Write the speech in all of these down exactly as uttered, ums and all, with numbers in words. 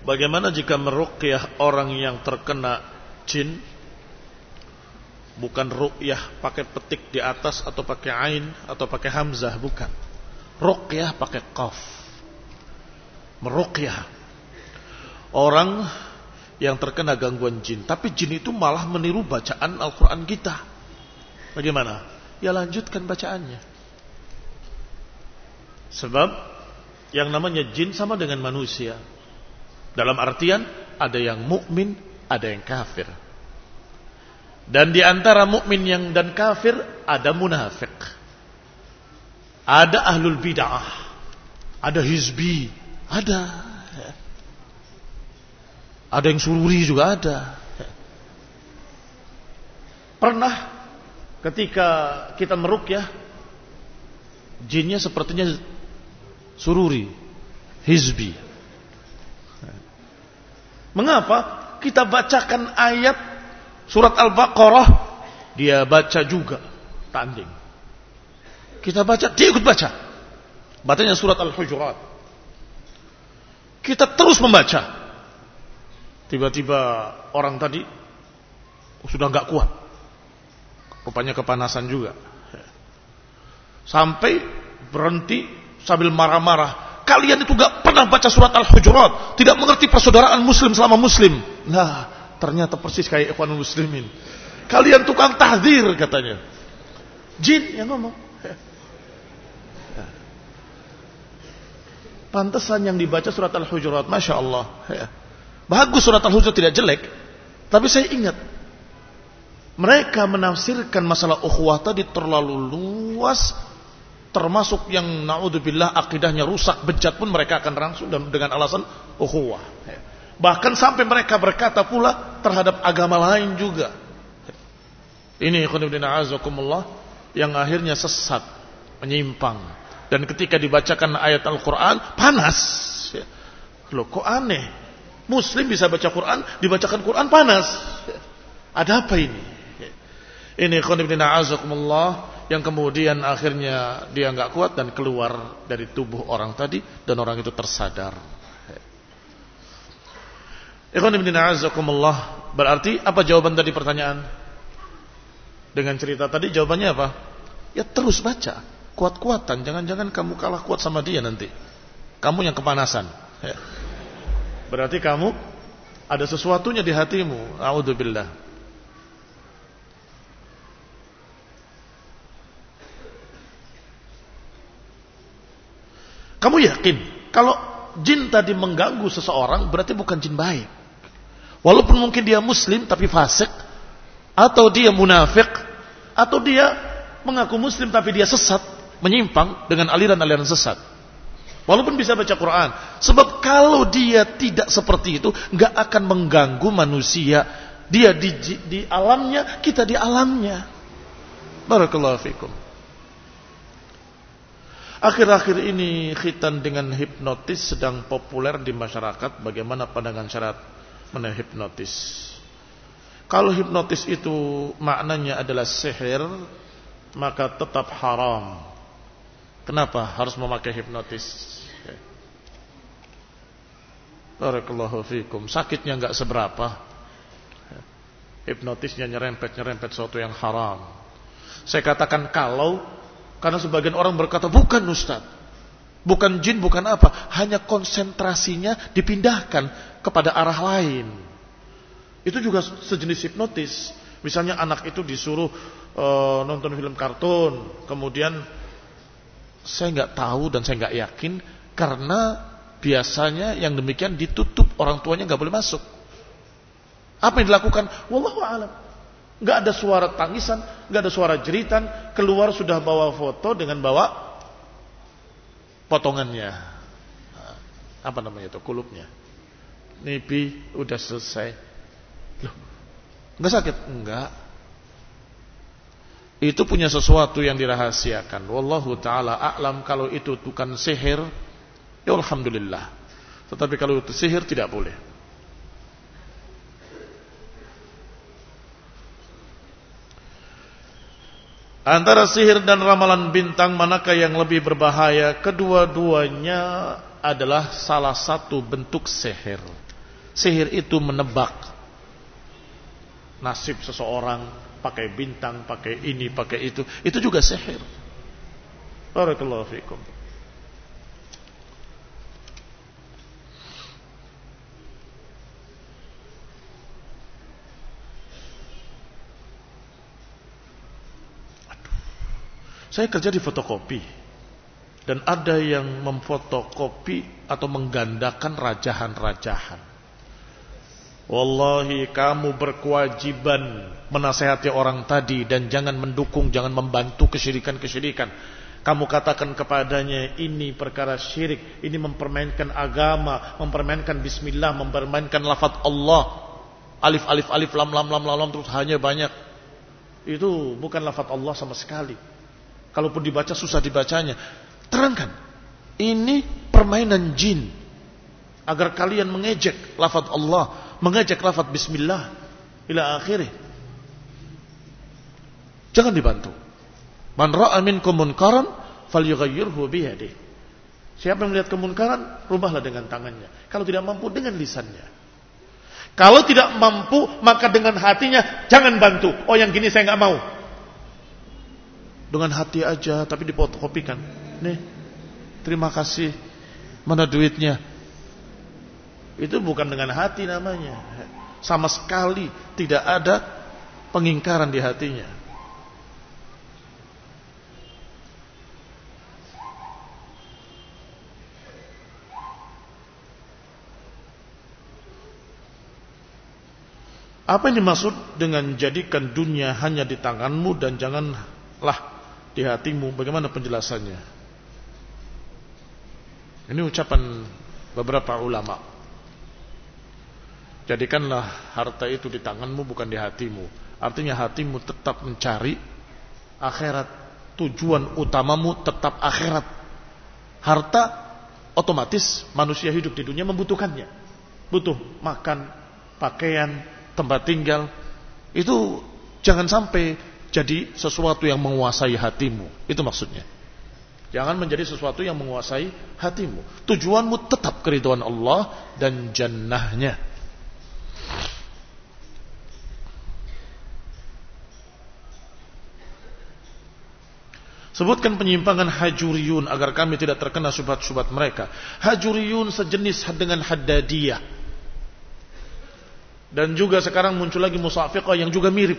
Bagaimana jika meruqyah orang yang terkena jin? Bukan ruqyah pakai petik di atas atau pakai ain atau pakai hamzah, bukan. Ruqyah pakai qaf. Meruqyah orang yang terkena gangguan jin, tapi jin itu malah meniru bacaan Al-Quran kita. Bagaimana? Ya lanjutkan bacaannya. Sebab yang namanya jin sama dengan manusia. Dalam artian ada yang mukmin, ada yang kafir. Dan di antara mukmin yang dan kafir ada munafik. Ada ahlul bid'ah, ada hizbi, ada. Ada yang sururi juga ada. Pernah ketika kita meruqyah, jinnya sepertinya sururi, hizbi. Mengapa? Kita bacakan ayat surat Al-Baqarah, dia baca juga, tanding. Kita baca, dia ikut baca. Bacanya surat Al-Hujurat. Kita terus membaca. Tiba-tiba orang tadi oh, sudah enggak kuat. Rupanya kepanasan juga. Sampai berhenti sambil marah-marah. Kalian itu enggak pernah baca surat Al-Hujurat, tidak mengerti persaudaraan muslim selama muslim. Nah, ternyata persis kayak ikhwanul muslimin. Kalian tukang tahdzir katanya. Jin yang ngomong. Pantesan yang dibaca surat Al-Hujurat, Masya Allah. Bagus surat Al-Hujurat, tidak jelek. Tapi saya ingat, mereka menafsirkan masalah ukhuwah tadi terlalu luas, termasuk yang na'udzubillah akidahnya rusak, bejat pun mereka akan langsung dengan alasan ukhuwah. Bahkan sampai mereka berkata pula terhadap agama lain juga. Ini ikhwanifidina azakumullah yang akhirnya sesat, menyimpang. Dan ketika dibacakan ayat Al-Quran, panas. Loh kok aneh? Muslim bisa baca Quran, dibacakan Quran panas. Ada apa ini? Ini ikhwanifidina azakumullah yang kemudian akhirnya dia enggak kuat dan keluar dari tubuh orang tadi, dan orang itu tersadar. Ikhwanifidina azakumullah, berarti apa jawaban tadi pertanyaan? Dengan cerita tadi jawabannya apa? Ya terus baca, kuat-kuatan, jangan-jangan kamu kalah kuat sama dia nanti. Kamu yang kepanasan. Ya. Berarti kamu ada sesuatunya di hatimu. A'udzubillah. Kamu yakin kalau jin tadi mengganggu seseorang berarti bukan jin baik. Walaupun mungkin dia muslim tapi fasik, atau dia munafik, atau dia mengaku muslim tapi dia sesat, menyimpang dengan aliran-aliran sesat. Walaupun bisa baca Quran. Sebab kalau dia tidak seperti itu, enggak akan mengganggu manusia. Dia di, di alamnya, kita di alamnya. Barakallahu fikum. Akhir-akhir ini khitan dengan hipnotis sedang populer di masyarakat. Bagaimana pandangan syarat mengenai hipnotis? Kalau hipnotis itu maknanya adalah sihir, maka tetap haram. Kenapa harus memakai hipnotis? Barakallahu fikum. Sakitnya enggak seberapa. Hipnotisnya nyerempet-nyerempet sesuatu yang haram. Saya katakan kalau, karena sebagian orang berkata bukan Ustaz, bukan jin, bukan apa, hanya konsentrasinya dipindahkan kepada arah lain. Itu juga sejenis hipnotis. Misalnya anak itu disuruh uh, nonton film kartun, kemudian saya nggak tahu dan saya nggak yakin, karena biasanya yang demikian ditutup, orang tuanya nggak boleh masuk. Apa yang dilakukan? Wallahu a'lam. Nggak ada suara tangisan, nggak ada suara jeritan, keluar sudah bawa foto dengan bawa potongannya. Apa namanya itu? Kulupnya. Nipi udah selesai. Loh, nggak sakit? Enggak. Itu punya sesuatu yang dirahasiakan. Wallahu ta'ala a'lam. Kalau itu bukan sihir, ya alhamdulillah. Tetapi kalau itu sihir tidak boleh. Antara sihir dan ramalan bintang, manakah yang lebih berbahaya? Kedua-duanya adalah salah satu bentuk sihir. Sihir itu menebak nasib seseorang, pakai bintang, pakai ini, pakai itu. Itu juga sihir. Barakallahu fikum. Saya kerja di fotokopi dan ada yang memfotokopi atau menggandakan rajahan-rajahan. Wallahi kamu berkewajiban menasehati orang tadi dan jangan mendukung, jangan membantu kesyirikan-kesyirikan. Kamu katakan kepadanya ini perkara syirik, ini mempermainkan agama, mempermainkan bismillah, mempermainkan lafaz Allah. Alif alif alif lam lam lam lam, lam terus hanya banyak. Itu bukan lafaz Allah sama sekali. Kalaupun dibaca susah dibacanya. Terangkan, ini permainan jin agar kalian mengejek lafaz Allah, mengejek lafaz bismillah ila akhirih. Jangan dibantu. Man ra'a minkum munkaran falyughayyirhu biyadihi. Siapa yang melihat kemunkaran, rubahlah dengan tangannya. Kalau tidak mampu, dengan lisannya. Kalau tidak mampu, maka dengan hatinya. Jangan bantu. Oh, yang gini saya nggak mau. Dengan hati aja, tapi difotokopikan. Nih, terima kasih. Mana duitnya? Itu bukan dengan hati namanya. Sama sekali tidak ada pengingkaran di hatinya. Apa yang dimaksud dengan jadikan dunia hanya di tanganmu dan janganlah di hatimu? Bagaimana penjelasannya? Ini ucapan beberapa ulama. Jadikanlah harta itu di tanganmu bukan di hatimu. Artinya hatimu tetap mencari akhirat. Tujuan utamamu tetap akhirat. Harta otomatis manusia hidup di dunia membutuhkannya. Butuh makan, pakaian, tempat tinggal. Itu jangan sampai jadi sesuatu yang menguasai hatimu. Itu maksudnya. Jangan menjadi sesuatu yang menguasai hatimu. Tujuanmu tetap keridhaan Allah dan jannahnya. Sebutkan penyimpangan Hajuriyun agar kami tidak terkena syubhat-syubhat mereka. Hajuriyun sejenis dengan Haddadiyah. Dan juga sekarang muncul lagi Musafiqah yang juga mirip.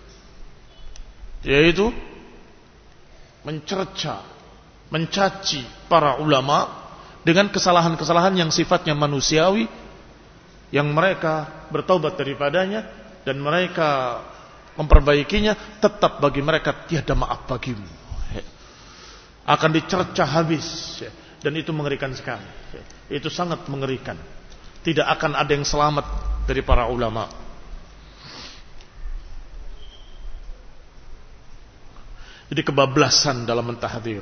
Yaitu mencerca, mencaci para ulama dengan kesalahan-kesalahan yang sifatnya manusiawi, yang mereka bertaubat daripadanya dan mereka memperbaikinya. Tetap bagi mereka tiada maaf bagimu. Akan dicerca habis. Dan itu mengerikan sekali. Itu sangat mengerikan. Tidak akan ada yang selamat dari para ulama. Jadi kebablasan dalam mentahdir.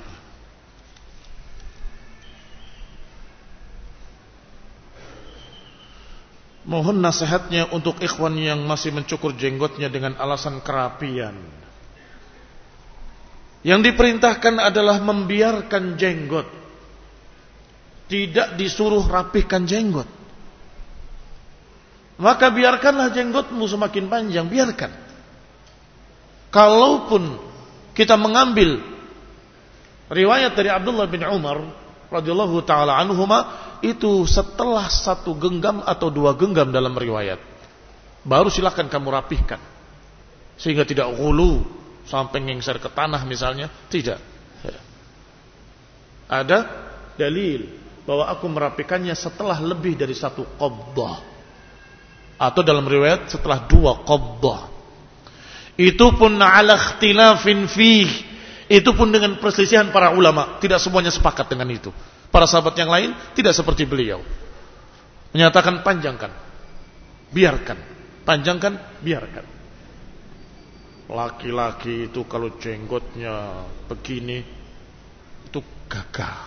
Mohon nasihatnya untuk ikhwan yang masih mencukur jenggotnya dengan alasan kerapian. Yang diperintahkan adalah membiarkan jenggot. Tidak disuruh rapihkan jenggot. Maka biarkanlah jenggotmu semakin panjang, biarkan. Kalaupun kita mengambil riwayat dari Abdullah bin Umar radhiyallahu taala anhuma, itu setelah satu genggam atau dua genggam dalam riwayat, baru silakan kamu rapihkan, sehingga tidak ghulu sampai ngengser ke tanah misalnya. Tidak. Ada dalil bahwa aku merapikannya setelah lebih dari satu qabdah, atau dalam riwayat setelah dua qabdah. Itu pun ala ikhtilafin fih. Itu pun dengan perselisihan para ulama. Tidak semuanya sepakat dengan itu. Para sahabat yang lain tidak seperti beliau, menyatakan panjangkan, biarkan. Panjangkan, biarkan. Laki-laki itu kalau jenggotnya begini, itu gagah,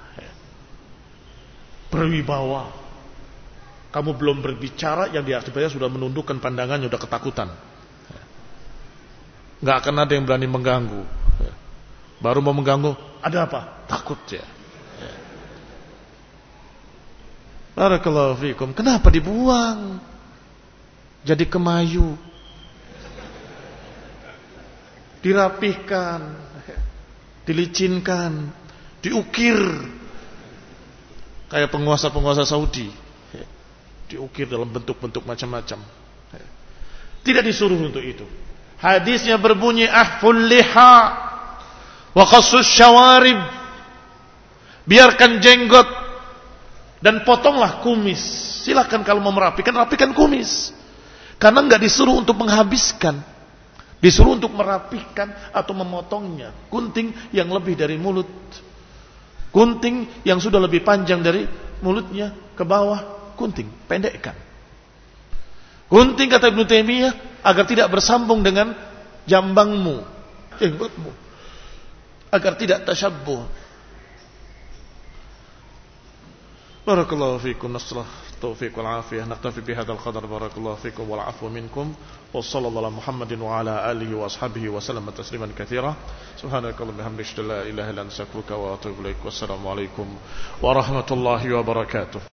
berwibawa. Kamu belum berbicara, yang diakibatnya sudah menundukkan pandangannya, sudah ketakutan. Gak akan ada yang berani mengganggu. Baru mau mengganggu, ada apa? Takut ya. Barakallahu fikum. Kenapa dibuang? Jadi kemayu. Dirapihkan, dilicinkan, diukir. Kayak penguasa-penguasa Saudi. Diukir dalam bentuk-bentuk macam-macam. Tidak disuruh untuk itu. Hadisnya berbunyi ahful liha wa qassus syawarib. Biarkan jenggot dan potonglah kumis. Silakan kalau mau merapikan, rapikan kumis. Karena enggak disuruh untuk menghabiskan. Disuruh untuk merapikan atau memotongnya. Gunting yang lebih dari mulut. Gunting yang sudah lebih panjang dari mulutnya ke bawah. Gunting, pendekkan. Gunting kata Ibnu Taimiyah agar tidak bersambung dengan jambangmu, jenggotmu, agar tidak tasyabbuh. Barakallahu fikum, nasrah taufiq wal afiyah. Naktafi bihadzal qadar. Barakallahu fikum wal afwu minkum. Wassallallahu ala Muhammadin wa ala alihi wa ashabihi wa sallam tasliman katsira. Subhanakallahumma bihamdika la ilaha illa anta astaghfiruka wa atubu ilaik. Wassalamu alaikum warahmatullahi wabarakatuh.